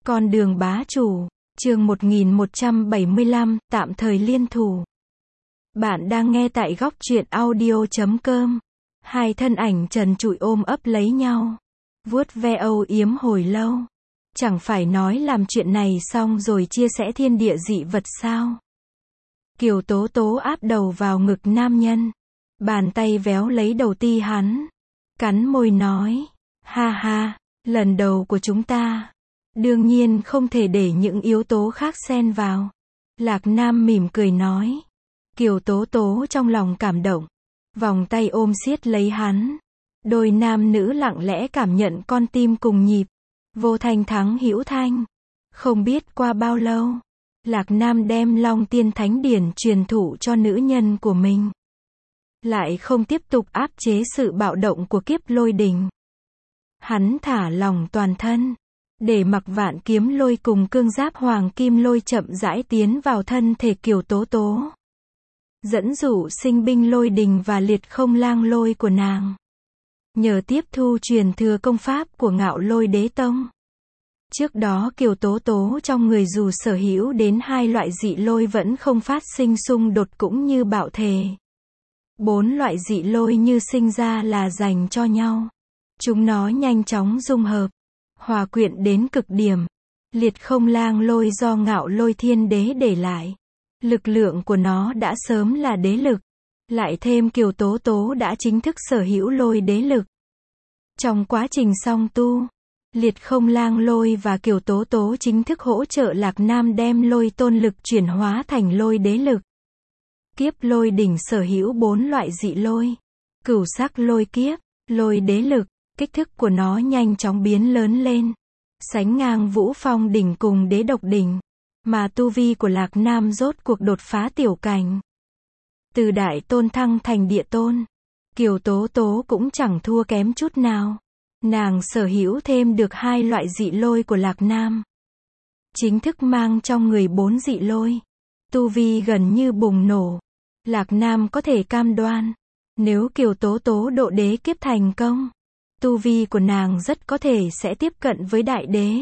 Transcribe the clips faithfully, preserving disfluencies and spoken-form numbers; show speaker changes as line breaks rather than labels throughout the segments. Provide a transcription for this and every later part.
Con đường bá chủ, chương một nghìn một trăm bảy mươi lăm, tạm thời liên thủ. Bạn đang nghe tại góc truyện audio chấm com. Hai thân ảnh trần trụi ôm ấp lấy nhau, vuốt ve âu yếm hồi lâu. Chẳng phải nói làm chuyện này xong rồi chia sẻ thiên địa dị vật sao? Kiều Tố Tố áp đầu vào ngực nam nhân, bàn tay véo lấy đầu ti hắn, cắn môi nói, ha ha, lần đầu của chúng ta, đương nhiên không thể để những yếu tố khác xen vào. Lạc Nam mỉm cười nói. Kiều Tố Tố trong lòng cảm động, vòng tay ôm siết lấy hắn. Đôi nam nữ lặng lẽ cảm nhận con tim cùng nhịp, vô thanh thắng hữu thanh. Không biết qua bao lâu, Lạc Nam đem Long Tiên Thánh Điển truyền thụ cho nữ nhân của mình, lại không tiếp tục áp chế sự bạo động của kiếp lôi đình. Hắn thả lỏng toàn thân, để mặc vạn kiếm lôi cùng cương giáp hoàng kim lôi chậm rãi tiến vào thân thể Kiều Tố Tố, dẫn dụ sinh binh lôi đình và liệt không lang lôi của nàng. Nhờ tiếp thu truyền thừa công pháp của Ngạo Lôi Đế Tông, trước đó Kiều Tố Tố trong người dù sở hữu đến hai loại dị lôi vẫn không phát sinh xung đột cũng như bạo thể. Bốn loại dị lôi như sinh ra là dành cho nhau. Chúng nó nhanh chóng dung hợp, hòa quyện đến cực điểm. Liệt không lang lôi do Ngạo Lôi Thiên Đế để lại, lực lượng của nó đã sớm là đế lực. Lại thêm Kiều Tố Tố đã chính thức sở hữu lôi đế lực. Trong quá trình song tu, Liệt không lang lôi và Kiều Tố Tố chính thức hỗ trợ Lạc Nam đem lôi tôn lực chuyển hóa thành lôi đế lực. Kiếp lôi đỉnh sở hữu bốn loại dị lôi. Cửu sắc lôi kiếp, lôi đế lực, kích thước của nó nhanh chóng biến lớn lên, sánh ngang Vũ Phong đỉnh cùng Đế Độc đỉnh, mà tu vi của Lạc Nam rốt cuộc đột phá tiểu cảnh. Từ đại tôn thăng thành địa tôn, Kiều Tố Tố cũng chẳng thua kém chút nào. Nàng sở hữu thêm được hai loại dị lôi của Lạc Nam, chính thức mang trong người bốn dị lôi. Tu vi gần như bùng nổ. Lạc Nam có thể cam đoan, nếu Kiều Tố Tố độ đế kiếp thành công, tu vi của nàng rất có thể sẽ tiếp cận với đại đế.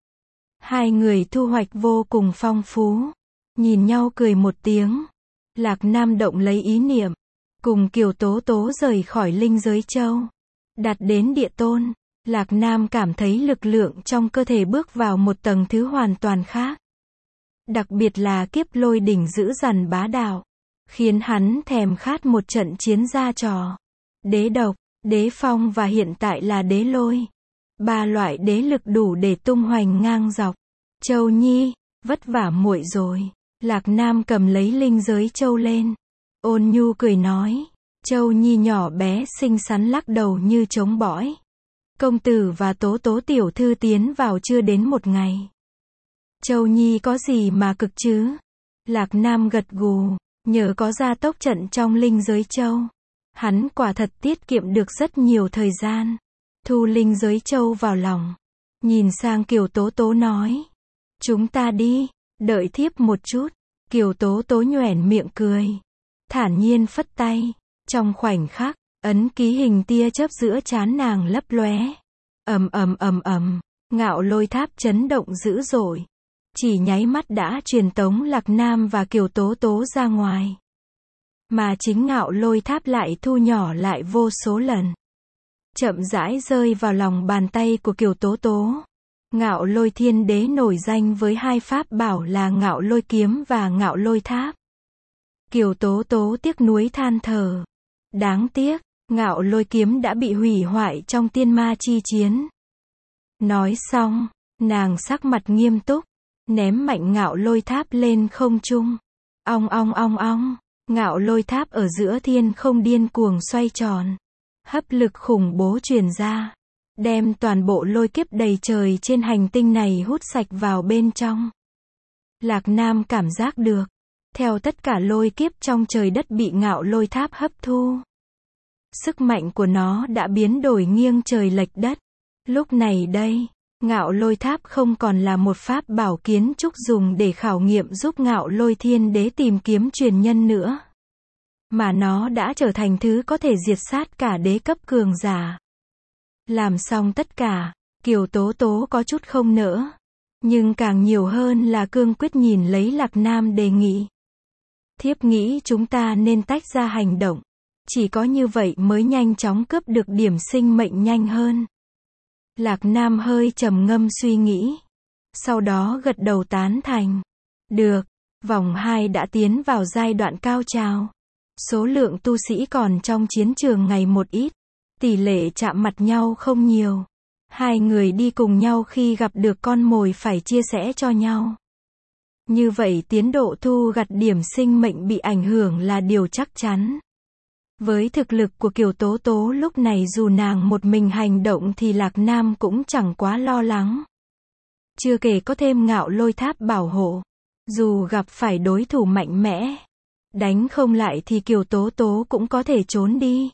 Hai người thu hoạch vô cùng phong phú. Nhìn nhau cười một tiếng, Lạc Nam động lấy ý niệm, cùng Kiều Tố Tố rời khỏi linh giới châu, đạt đến địa tôn. Lạc Nam cảm thấy lực lượng trong cơ thể bước vào một tầng thứ hoàn toàn khác. Đặc biệt là kiếp lôi đỉnh dữ dằn bá đạo, khiến hắn thèm khát một trận chiến ra trò. Đế độc, đế phong và hiện tại là đế lôi. Ba loại đế lực đủ để tung hoành ngang dọc. Châu Nhi, vất vả muội rồi. Lạc Nam cầm lấy linh giới châu lên, ôn nhu cười nói. Châu Nhi nhỏ bé xinh xắn lắc đầu như trống bõi. Công tử và Tố Tố tiểu thư tiến vào chưa đến một ngày. Châu Nhi có gì mà cực chứ? Lạc Nam gật gù, nhờ có gia tốc trận trong linh giới châu, hắn quả thật tiết kiệm được rất nhiều thời gian. Thu linh giới châu vào lòng, nhìn sang Kiều Tố Tố nói. Chúng ta đi, đợi thiếp một chút. Kiều Tố Tố nhoẻn miệng cười, thản nhiên phất tay. Trong khoảnh khắc, ấn ký hình tia chớp giữa trán nàng lấp lóe. Ầm ầm ầm ầm, Ngạo Lôi Tháp chấn động dữ dội. Chỉ nháy mắt đã truyền tống Lạc Nam và Kiều Tố Tố ra ngoài. Mà chính Ngạo Lôi Tháp lại thu nhỏ lại vô số lần, chậm rãi rơi vào lòng bàn tay của Kiều Tố Tố. Ngạo Lôi Thiên Đế nổi danh với hai pháp bảo là Ngạo Lôi Kiếm và Ngạo Lôi Tháp. Kiều Tố Tố tiếc nuối than thở. Đáng tiếc, Ngạo Lôi Kiếm đã bị hủy hoại trong tiên ma chi chiến. Nói xong, nàng sắc mặt nghiêm túc, ném mạnh Ngạo Lôi Tháp lên không trung. Ong ong ong ong, Ngạo Lôi Tháp ở giữa thiên không điên cuồng xoay tròn. Hấp lực khủng bố truyền ra, đem toàn bộ lôi kiếp đầy trời trên hành tinh này hút sạch vào bên trong. Lạc Nam cảm giác được, theo tất cả lôi kiếp trong trời đất bị Ngạo Lôi Tháp hấp thu, sức mạnh của nó đã biến đổi nghiêng trời lệch đất. Lúc này đây, Ngạo Lôi Tháp không còn là một pháp bảo kiến trúc dùng để khảo nghiệm giúp Ngạo Lôi Thiên Đế tìm kiếm truyền nhân nữa, mà nó đã trở thành thứ có thể diệt sát cả đế cấp cường giả. Làm xong tất cả, Kiều Tố Tố có chút không nỡ, Nhưng càng nhiều hơn là cương quyết nhìn lấy Lạc Nam đề nghị. Thiếp nghĩ chúng ta nên tách ra hành động. Chỉ có như vậy mới nhanh chóng cướp được điểm sinh mệnh nhanh hơn. Lạc Nam hơi trầm ngâm suy nghĩ. Sau đó gật đầu tán thành. Được. Vòng hai đã tiến vào giai đoạn cao trào. Số lượng tu sĩ còn trong chiến trường ngày một ít. Tỷ lệ chạm mặt nhau không nhiều. Hai người đi cùng nhau khi gặp được con mồi phải chia sẻ cho nhau. Như vậy tiến độ thu gặt điểm sinh mệnh bị ảnh hưởng là điều chắc chắn. Với thực lực của Kiều Tố Tố lúc này dù nàng một mình hành động thì Lạc Nam cũng chẳng quá lo lắng. Chưa kể có thêm Ngạo Lôi Tháp bảo hộ. Dù gặp phải đối thủ mạnh mẽ, đánh không lại thì Kiều Tố Tố cũng có thể trốn đi.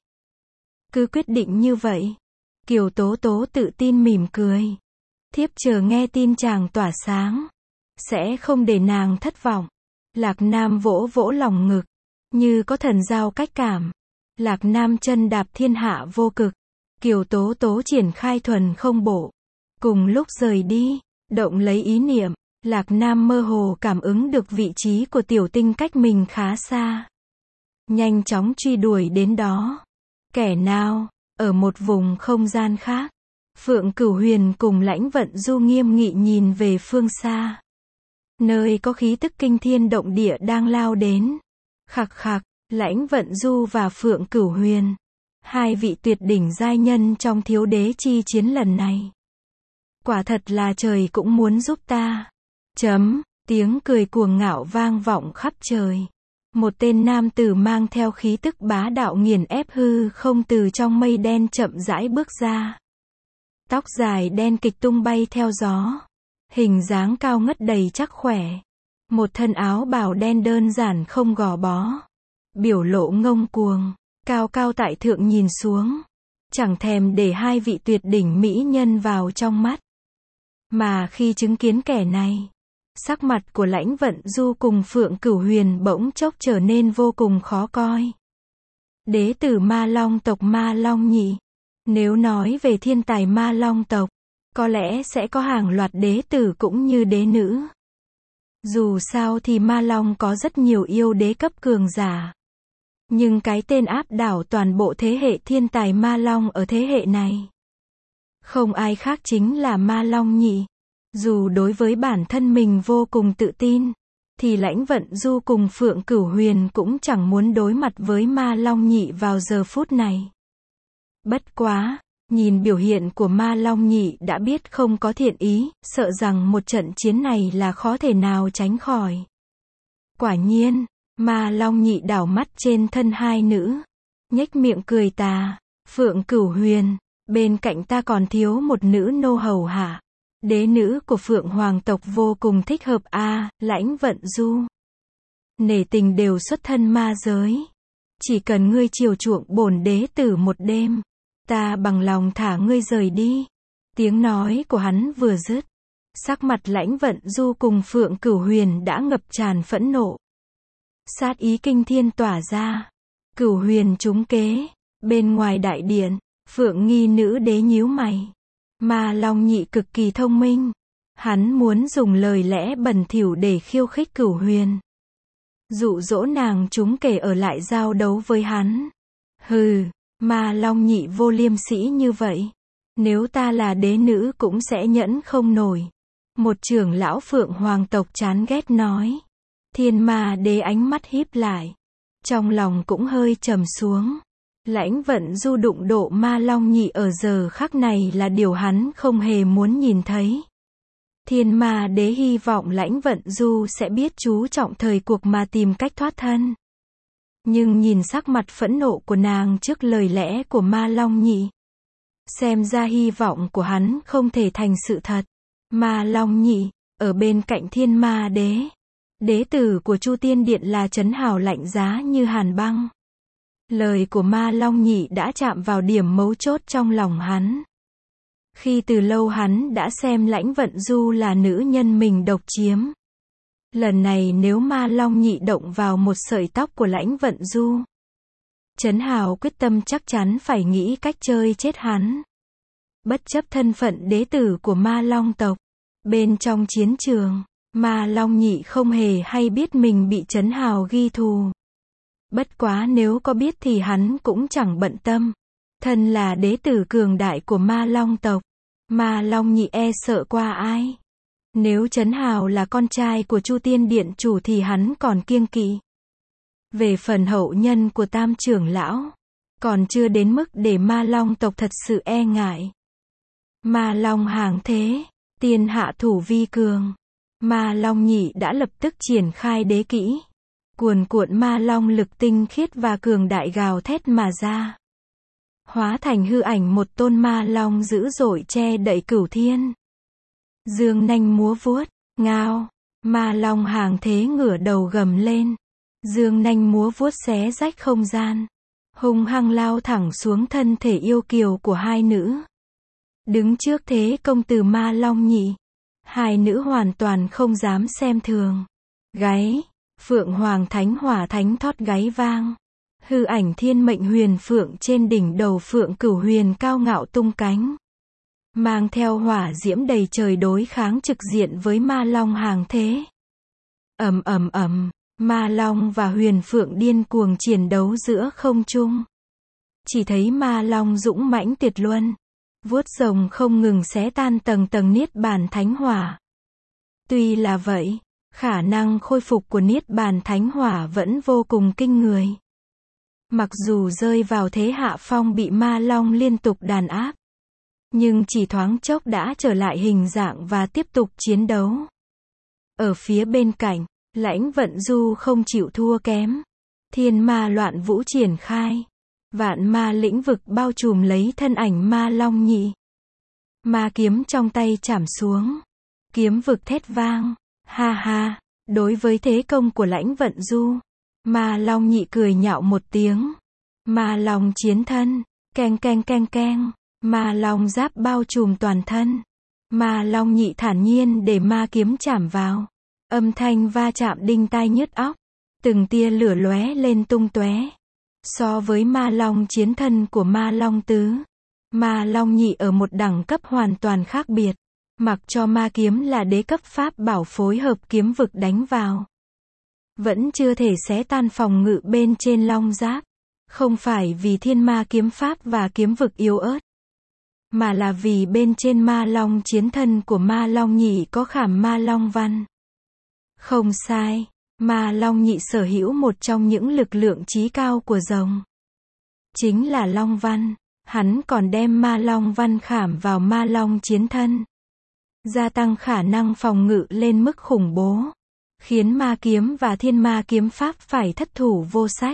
Cứ quyết định như vậy. Kiều Tố Tố tự tin mỉm cười. Thiếp chờ nghe tin chàng tỏa sáng. Sẽ không để nàng thất vọng. Lạc Nam vỗ vỗ lòng ngực. Như có thần giao cách cảm. Lạc Nam chân đạp thiên hạ vô cực. Kiều Tố Tố triển khai thuần không bộ. Cùng lúc rời đi, động lấy ý niệm. Lạc Nam mơ hồ cảm ứng được vị trí của tiểu tinh cách mình khá xa. Nhanh chóng truy đuổi đến đó. Kẻ nào? Ở một vùng không gian khác. Phượng Cửu Huyền cùng Lãnh Vận Du nghiêm nghị nhìn về phương xa. Nơi có khí tức kinh thiên động địa đang lao đến. Khặc khặc, Lãnh Vận Du và Phượng Cửu Huyền. Hai vị tuyệt đỉnh giai nhân trong thiếu đế chi chiến lần này. Quả thật là trời cũng muốn giúp ta. Chấm, tiếng cười cuồng ngạo vang vọng khắp trời. Một tên nam tử mang theo khí tức bá đạo nghiền ép hư không từ trong mây đen chậm rãi bước ra. Tóc dài đen kịch tung bay theo gió. Hình dáng cao ngất đầy chắc khỏe. Một thân áo bào đen đơn giản không gò bó. Biểu lộ ngông cuồng, cao cao tại thượng nhìn xuống. Chẳng thèm để hai vị tuyệt đỉnh mỹ nhân vào trong mắt. Mà khi chứng kiến kẻ này, sắc mặt của Lãnh Vận Du cùng Phượng Cửu Huyền bỗng chốc trở nên vô cùng khó coi. Đế tử Ma Long tộc Ma Long Nhị. Nếu nói về thiên tài Ma Long tộc, có lẽ sẽ có hàng loạt đế tử cũng như đế nữ. Dù sao thì Ma Long có rất nhiều yêu đế cấp cường giả. Nhưng cái tên áp đảo toàn bộ thế hệ thiên tài Ma Long ở thế hệ này, không ai khác chính là Ma Long Nhị. Dù đối với bản thân mình vô cùng tự tin, thì Lãnh Vận Du cùng Phượng Cửu Huyền cũng chẳng muốn đối mặt với Ma Long Nhị vào giờ phút này. Bất quá, nhìn biểu hiện của Ma Long Nhị đã biết không có thiện ý, sợ rằng một trận chiến này là khó thể nào tránh khỏi. Quả nhiên, Ma Long Nhị đảo mắt trên thân hai nữ, nhếch miệng cười tà. Phượng Cửu Huyền, bên cạnh ta còn thiếu một nữ nô hầu hạ. Đế nữ của Phượng Hoàng tộc vô cùng thích hợp a. À, Lãnh Vận Du. Nể tình đều xuất thân ma giới. Chỉ cần ngươi chiều chuộng bổn đế tử một đêm, ta bằng lòng thả ngươi rời đi. Tiếng nói của hắn vừa dứt, sắc mặt Lãnh Vận Du cùng Phượng Cửu Huyền đã ngập tràn phẫn nộ. Sát ý kinh thiên tỏa ra. Cửu Huyền trúng kế. Bên ngoài đại điện, Phượng nghi nữ đế nhíu mày. Ma Long Nhị cực kỳ thông minh. Hắn muốn dùng lời lẽ bẩn thỉu để khiêu khích Cửu Huyền. Dụ dỗ nàng chúng kể ở lại giao đấu với hắn. Hừ, Ma Long Nhị vô liêm sỉ như vậy. Nếu ta là đế nữ cũng sẽ nhẫn không nổi. Một trưởng lão Phượng Hoàng tộc chán ghét nói. Thiên Ma đế ánh mắt híp lại. Trong lòng cũng hơi trầm xuống. Lãnh Vận Du đụng độ Ma Long Nhị ở giờ khắc này là điều hắn không hề muốn nhìn thấy. Thiên Ma đế hy vọng Lãnh Vận Du sẽ biết chú trọng thời cuộc mà tìm cách thoát thân. Nhưng nhìn sắc mặt phẫn nộ của nàng trước lời lẽ của Ma Long Nhị, xem ra hy vọng của hắn không thể thành sự thật. Ma Long Nhị, ở bên cạnh Thiên Ma đế, đế tử của Chu Tiên Điện là trấn hào lạnh giá như hàn băng. Lời của Ma Long Nhị đã chạm vào điểm mấu chốt trong lòng hắn. Khi từ lâu hắn đã xem Lãnh Vận Du là nữ nhân mình độc chiếm. Lần này nếu Ma Long Nhị động vào một sợi tóc của Lãnh Vận Du, Trấn Hào quyết tâm chắc chắn phải nghĩ cách chơi chết hắn. Bất chấp thân phận đế tử của Ma Long tộc, Bên trong chiến trường, Ma Long Nhị không hề hay biết mình bị Trấn Hào ghi thù. Bất quá nếu có biết thì hắn cũng chẳng bận tâm. Thân là đế tử cường đại của Ma Long tộc, Ma Long Nhị e sợ qua ai. Nếu Trấn Hào là con trai của Chu Tiên Điện chủ thì hắn còn kiêng kỵ. Về phần hậu nhân của Tam trưởng lão, còn chưa đến mức để Ma Long tộc thật sự e ngại. Ma Long hàng thế, tiên hạ thủ vi cường. Ma Long Nhị đã lập tức triển khai đế kỹ. Cuồn cuộn ma long lực tinh khiết và cường đại gào thét mà ra. Hóa thành hư ảnh một tôn ma long dữ dội che đậy cửu thiên. Dương nanh múa vuốt, ngao, ma long hàng thế ngửa đầu gầm lên. Dương nanh múa vuốt xé rách không gian. Hung hăng lao thẳng xuống thân thể yêu kiều của hai nữ. Đứng trước thế công từ Ma Long Nhị, hai nữ hoàn toàn không dám xem thường. Gáy, Phượng Hoàng Thánh Hỏa Thánh Thót gáy vang. Hư ảnh thiên mệnh huyền phượng trên đỉnh đầu Phượng Cửu Huyền cao ngạo tung cánh. Mang theo hỏa diễm đầy trời đối kháng trực diện với Ma Long hàng thế. Ầm ầm ầm, Ma Long và Huyền Phượng điên cuồng chiến đấu giữa không trung. Chỉ thấy Ma Long dũng mãnh tuyệt luân, vuốt rồng không ngừng xé tan tầng tầng niết bàn thánh hỏa. Tuy là vậy, khả năng khôi phục của niết bàn thánh hỏa vẫn vô cùng kinh người. Mặc dù rơi vào thế hạ phong bị Ma Long liên tục đàn áp, nhưng chỉ thoáng chốc đã trở lại hình dạng và tiếp tục chiến đấu. Ở phía bên cạnh, Lãnh Vận Du không chịu thua kém. Thiên ma loạn vũ triển khai. Vạn ma lĩnh vực bao trùm lấy thân ảnh Ma Long Nhị. Ma kiếm trong tay chảm xuống. Kiếm vực thét vang. Ha ha, đối với thế công của Lãnh Vận Du, Ma Long Nhị cười nhạo một tiếng. Ma Long chiến thân. Keng keng keng keng. Ma Long giáp bao trùm toàn thân. Ma Long Nhị thản nhiên để ma kiếm chảm vào. Âm thanh va chạm đinh tai nhức óc. Từng tia lửa lóe lên tung tóe. So với Ma Long chiến thân của Ma Long tứ, Ma Long Nhị ở một đẳng cấp hoàn toàn khác biệt. Mặc cho ma kiếm là đế cấp pháp bảo phối hợp kiếm vực đánh vào, vẫn chưa thể xé tan phòng ngự bên trên long giáp. Không phải vì thiên ma kiếm pháp và kiếm vực yếu ớt, mà là vì bên trên Ma Long chiến thân của Ma Long Nhị có khảm Ma Long văn. Không sai, Ma Long Nhị sở hữu một trong những lực lượng chí cao của rồng, chính là Long văn. Hắn còn đem Ma Long văn khảm vào Ma Long chiến thân, gia tăng khả năng phòng ngự lên mức khủng bố, khiến ma kiếm và thiên ma kiếm pháp phải thất thủ vô sách.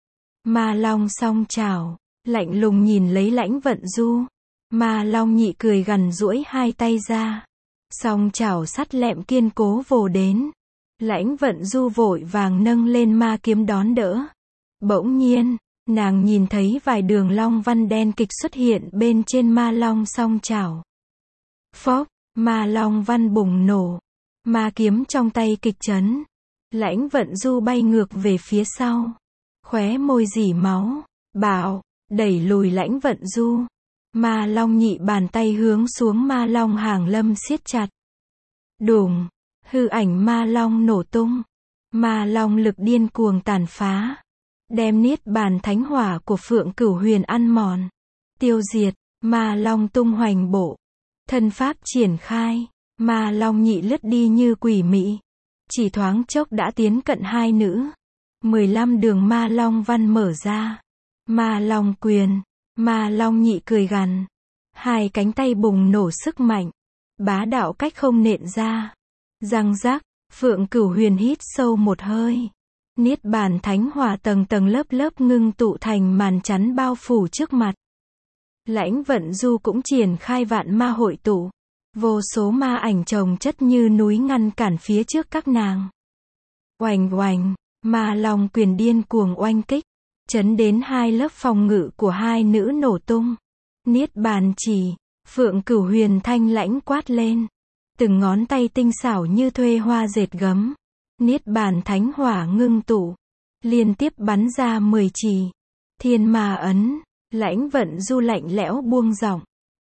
Ma Long song chảo, lạnh lùng nhìn lấy Lãnh Vận Du. Ma Long Nhị cười gằn duỗi hai tay ra, song chảo sắt lẹm kiên cố vồ đến. Lãnh Vận Du vội vàng nâng lên ma kiếm đón đỡ. Bỗng nhiên, nàng nhìn thấy vài đường long văn đen kịch xuất hiện bên trên Ma Long song chảo. Phốc, Ma Long văn bùng nổ. Ma kiếm trong tay kịch chấn. Lãnh Vận Du bay ngược về phía sau. Khóe môi rỉ máu. Bảo, đẩy lùi Lãnh Vận Du. Ma Long Nhị bàn tay hướng xuống Ma Long hàng lâm siết chặt. Đùng, hư ảnh Ma Long nổ tung. Ma Long lực điên cuồng tàn phá, đem niết bàn thánh hỏa của Phượng Cửu Huyền ăn mòn, tiêu diệt. Ma Long tung hoành bộ, thân pháp triển khai. Ma Long Nhị lướt đi như quỷ mị, chỉ thoáng chốc đã tiến cận hai nữ. mười lăm đường Ma Long văn mở ra. Ma Long quyền. Ma Long Nhị cười gằn, hai cánh tay bùng nổ sức mạnh, bá đạo cách không nện ra. Răng rắc, Phượng Cửu Huyền hít sâu một hơi. Niết bàn thánh hỏa tầng tầng lớp lớp ngưng tụ thành màn chắn bao phủ trước mặt. Lãnh Vận Du cũng triển khai vạn ma hội tụ. Vô số ma ảnh chồng chất như núi ngăn cản phía trước các nàng. Oành oành, Ma Long quyền điên cuồng oanh kích, chấn đến hai lớp phòng ngự của hai nữ nổ tung. Niết bàn chỉ, Phượng Cửu Huyền thanh lãnh quát lên. Từng ngón tay tinh xảo như thuê hoa dệt gấm. Niết bàn thánh hỏa ngưng tụ, liên tiếp bắn ra mười chỉ. Thiên ma ấn. Lãnh Vận Du lạnh lẽo buông giọng.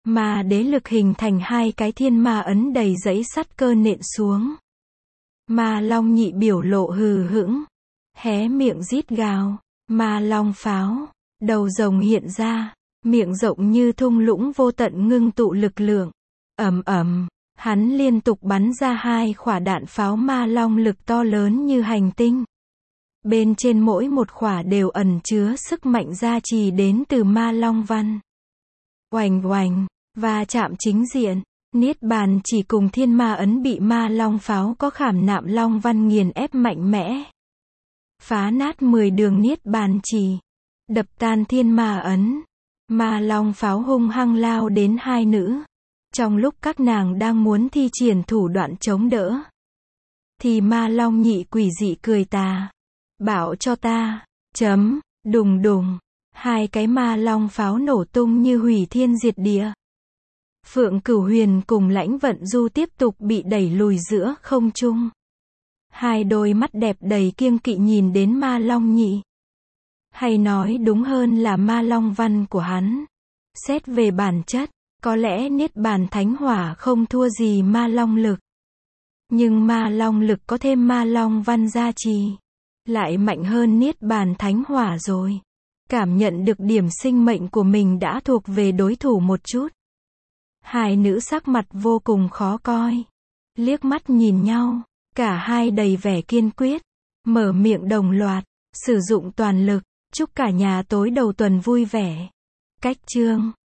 Ma đế lực hình thành hai cái thiên ma ấn đầy dẫy sắt cơ nện xuống. Ma long nhị biểu lộ hừ hững, hé miệng rít gào. Ma long pháo, đầu rồng hiện ra, miệng rộng như thung lũng vô tận ngưng tụ lực lượng. Ầm ầm, hắn liên tục bắn ra hai quả đạn pháo ma long lực to lớn như hành tinh. Bên trên mỗi một quả đều ẩn chứa sức mạnh gia trì đến từ ma long văn. Oành oành, va chạm chính diện, Niết bàn chỉ cùng thiên ma ấn bị ma long pháo có khảm nạm long văn nghiền ép mạnh mẽ. Phá nát mười đường niết bàn chỉ, đập tan thiên ma ấn. Ma long pháo hung hăng lao đến hai nữ. Trong lúc các nàng đang muốn thi triển thủ đoạn chống đỡ, thì ma long nhị quỷ dị cười tà. Bảo cho ta, chấm, đùng đùng. Hai cái ma long pháo nổ tung như hủy thiên diệt địa. Phượng Cửu Huyền cùng Lãnh Vận Du tiếp tục bị đẩy lùi giữa không trung. Hai đôi mắt đẹp đầy kiêng kỵ nhìn đến ma long nhị. Hay nói đúng hơn là ma long văn của hắn. Xét về bản chất, có lẽ niết bàn thánh hỏa không thua gì ma long lực. Nhưng ma long lực có thêm ma long văn gia trì, lại mạnh hơn niết bàn thánh hỏa rồi. Cảm nhận được điểm sinh mệnh của mình đã thuộc về đối thủ một chút. Hai nữ sắc mặt vô cùng khó coi. Liếc mắt nhìn nhau, cả hai đầy vẻ kiên quyết. Mở miệng đồng loạt, sử dụng toàn lực. Chúc cả nhà tối đầu tuần vui vẻ. Cách chương